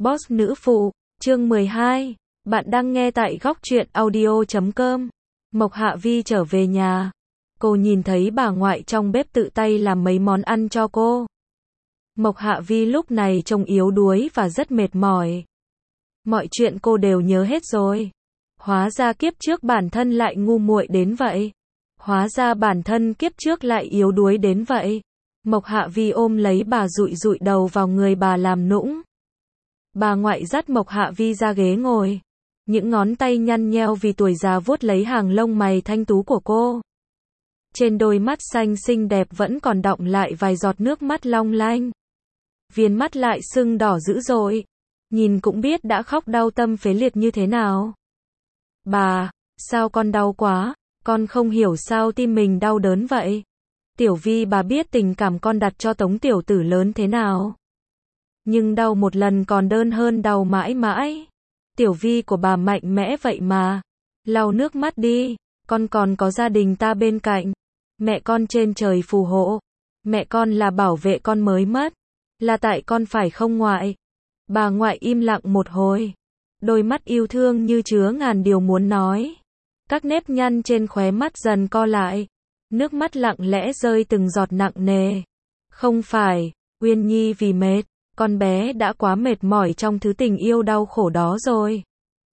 Boss nữ phụ, chương 12. Bạn đang nghe tại góc truyện audio.com. Mộc Hạ Vi trở về nhà. Cô nhìn thấy bà ngoại trong bếp tự tay làm mấy món ăn cho cô. Mộc Hạ Vi lúc này trông yếu đuối và rất mệt mỏi. Mọi chuyện cô đều nhớ hết rồi. Hóa ra kiếp trước bản thân lại ngu muội đến vậy. Hóa ra bản thân kiếp trước lại yếu đuối đến vậy. Mộc Hạ Vi ôm lấy bà dụi dụi đầu vào người bà làm nũng. Bà ngoại dắt Mộc Hạ Vi ra ghế ngồi. Những ngón tay nhăn nheo vì tuổi già vuốt lấy hàng lông mày thanh tú của cô. Trên đôi mắt xanh xinh đẹp vẫn còn đọng lại vài giọt nước mắt long lanh. Viền mắt lại sưng đỏ dữ dội. Nhìn cũng biết đã khóc đau tâm phế liệt như thế nào. Bà, sao con đau quá, con không hiểu sao tim mình đau đớn vậy. Tiểu Vi bà biết tình cảm con đặt cho Tống tiểu tử lớn thế nào. Nhưng đau một lần còn đơn hơn đau mãi mãi. Tiểu Vi của bà mạnh mẽ vậy mà. Lau nước mắt đi, con còn có gia đình ta bên cạnh. Mẹ con trên trời phù hộ. Mẹ con là bảo vệ con mới mất. Là tại con phải không ngoại? Bà ngoại im lặng một hồi. Đôi mắt yêu thương như chứa ngàn điều muốn nói. Các nếp nhăn trên khóe mắt dần co lại. Nước mắt lặng lẽ rơi từng giọt nặng nề. Không phải, Uyên Nhi vì mệt. Con bé đã quá mệt mỏi trong thứ tình yêu đau khổ đó rồi.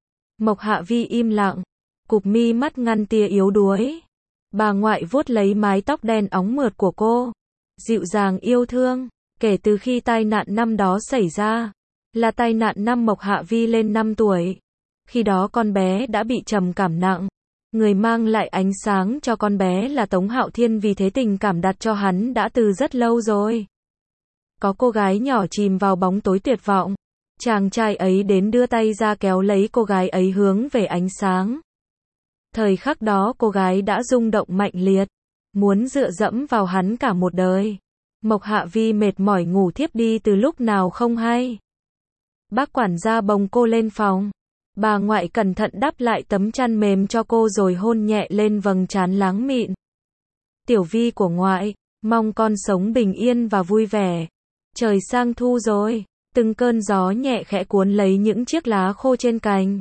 Mộc Hạ Vi im lặng. Cụp mi mắt ngăn tia yếu đuối. Bà ngoại vuốt lấy mái tóc đen óng mượt của cô. Dịu dàng yêu thương. Kể từ khi tai nạn năm đó xảy ra. Là tai nạn năm Mộc Hạ Vi lên 5 tuổi. Khi đó con bé đã bị trầm cảm nặng. Người mang lại ánh sáng cho con bé là Tống Hạo Thiên, vì thế tình cảm đặt cho hắn đã từ rất lâu rồi. Có cô gái nhỏ chìm vào bóng tối tuyệt vọng. Chàng trai ấy đến đưa tay ra kéo lấy cô gái ấy hướng về ánh sáng. Thời khắc đó cô gái đã rung động mạnh liệt. Muốn dựa dẫm vào hắn cả một đời. Mộc Hạ Vi mệt mỏi ngủ thiếp đi từ lúc nào không hay. Bác quản gia bồng cô lên phòng. Bà ngoại cẩn thận đắp lại tấm chăn mềm cho cô rồi hôn nhẹ lên vầng trán láng mịn. Tiểu Vi của ngoại, mong con sống bình yên và vui vẻ. Trời sang thu rồi, từng cơn gió nhẹ khẽ cuốn lấy những chiếc lá khô trên cành.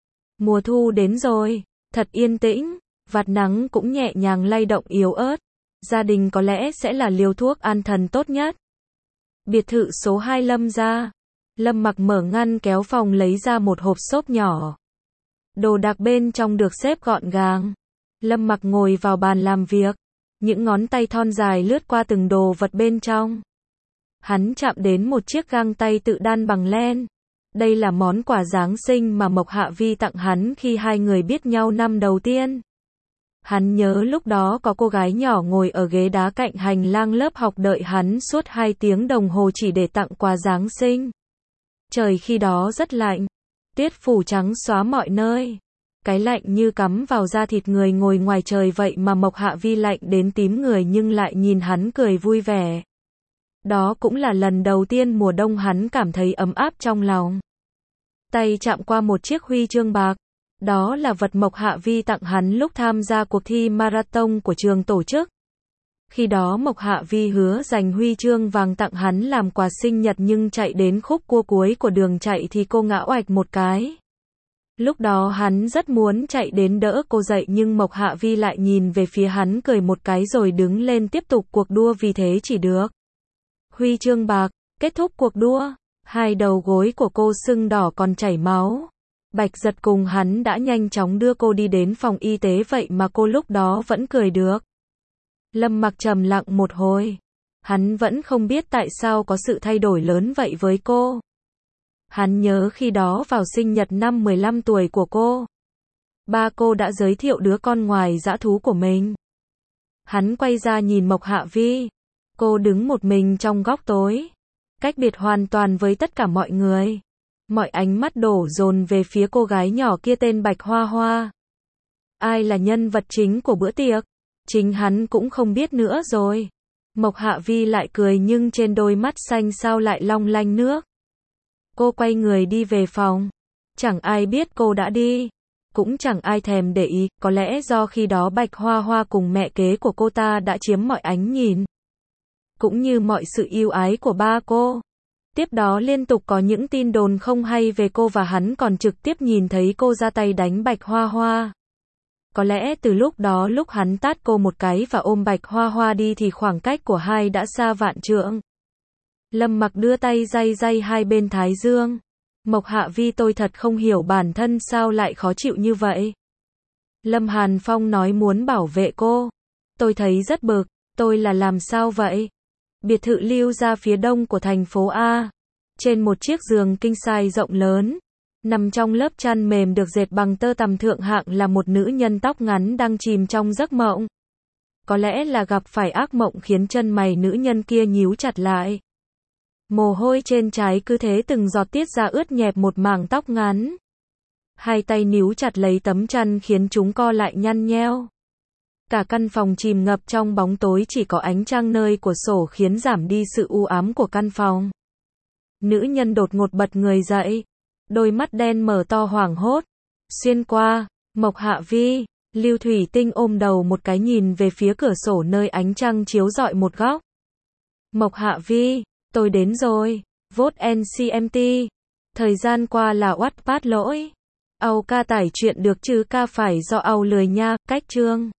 Mùa thu đến rồi, thật yên tĩnh, vạt nắng cũng nhẹ nhàng lay động yếu ớt. Gia đình có lẽ sẽ là liều thuốc an thần tốt nhất. Biệt thự số 2 Lâm gia. Lâm Mặc mở ngăn kéo phòng lấy ra một hộp xốp nhỏ. Đồ đạc bên trong được xếp gọn gàng. Lâm Mặc ngồi vào bàn làm việc. Những ngón tay thon dài lướt qua từng đồ vật bên trong. Hắn chạm đến một chiếc găng tay tự đan bằng len. Đây là món quà Giáng sinh mà Mộc Hạ Vi tặng hắn khi hai người biết nhau năm đầu tiên. Hắn nhớ lúc đó có cô gái nhỏ ngồi ở ghế đá cạnh hành lang lớp học đợi hắn suốt 2 tiếng đồng hồ chỉ để tặng quà Giáng sinh. Trời khi đó rất lạnh. Tuyết phủ trắng xóa mọi nơi. Cái lạnh như cắm vào da thịt người ngồi ngoài trời vậy mà Mộc Hạ Vi lạnh đến tím người nhưng lại nhìn hắn cười vui vẻ. Đó cũng là lần đầu tiên mùa đông hắn cảm thấy ấm áp trong lòng. Tay chạm qua một chiếc huy chương bạc. Đó là vật Mộc Hạ Vi tặng hắn lúc tham gia cuộc thi marathon của trường tổ chức. Khi đó Mộc Hạ Vi hứa dành huy chương vàng tặng hắn làm quà sinh nhật, nhưng chạy đến khúc cua cuối của đường chạy thì cô ngã oạch một cái. Lúc đó hắn rất muốn chạy đến đỡ cô dậy nhưng Mộc Hạ Vi lại nhìn về phía hắn cười một cái rồi đứng lên tiếp tục cuộc đua, vì thế chỉ được huy chương bạc. Kết thúc cuộc đua, hai đầu gối của cô sưng đỏ còn chảy máu. Bạch Giật cùng hắn đã nhanh chóng đưa cô đi đến phòng y tế, vậy mà cô lúc đó vẫn cười được. Lâm Mặc trầm lặng một hồi. Hắn vẫn không biết tại sao có sự thay đổi lớn vậy với cô. Hắn nhớ khi đó vào sinh nhật năm 15 tuổi của cô. Ba cô đã giới thiệu đứa con ngoài dã thú của mình. Hắn quay ra nhìn Mộc Hạ Vi. Cô đứng một mình trong góc tối. Cách biệt hoàn toàn với tất cả mọi người. Mọi ánh mắt đổ dồn về phía cô gái nhỏ kia tên Bạch Hoa Hoa. Ai là nhân vật chính của bữa tiệc? Chính hắn cũng không biết nữa rồi. Mộc Hạ Vi lại cười nhưng trên đôi mắt xanh sao lại long lanh nước. Cô quay người đi về phòng. Chẳng ai biết cô đã đi. Cũng chẳng ai thèm để ý. Có lẽ do khi đó Bạch Hoa Hoa cùng mẹ kế của cô ta đã chiếm mọi ánh nhìn. Cũng như mọi sự yêu ái của ba cô. Tiếp đó liên tục có những tin đồn không hay về cô và hắn còn trực tiếp nhìn thấy cô ra tay đánh Bạch Hoa Hoa. Có lẽ từ lúc đó lúc hắn tát cô một cái và ôm Bạch Hoa Hoa đi thì khoảng cách của hai đã xa vạn trượng. Lâm Mặc đưa tay day day hai bên thái dương. Mộc Hạ Vi, tôi thật không hiểu bản thân sao lại khó chịu như vậy. Lâm Hàn Phong nói muốn bảo vệ cô. Tôi thấy rất bực, tôi là làm sao vậy? Biệt thự Lưu Gia phía đông của thành phố A. Trên một chiếc giường king size rộng lớn, nằm trong lớp chăn mềm được dệt bằng tơ tằm thượng hạng là một nữ nhân tóc ngắn đang chìm trong giấc mộng. Có lẽ là gặp phải ác mộng khiến chân mày nữ nhân kia nhíu chặt lại. Mồ hôi trên trán cứ thế từng giọt tiết ra ướt nhẹp một mảng tóc ngắn. Hai tay níu chặt lấy tấm chăn khiến chúng co lại nhăn nheo. Cả căn phòng chìm ngập trong bóng tối, chỉ có ánh trăng nơi cửa sổ khiến giảm đi sự u ám của căn phòng. Nữ nhân đột ngột bật người dậy, đôi mắt đen mở to hoảng hốt. Xuyên qua, Mộc Hạ Vi, Lưu Thủy Tinh ôm đầu một cái nhìn về phía cửa sổ nơi ánh trăng chiếu rọi một góc. Mộc Hạ Vi, tôi đến rồi. Vote NCMT. Thời gian qua là Wattpad lỗi. Âu ca tải chuyện được chứ ca phải do Âu lười nha, cách chương.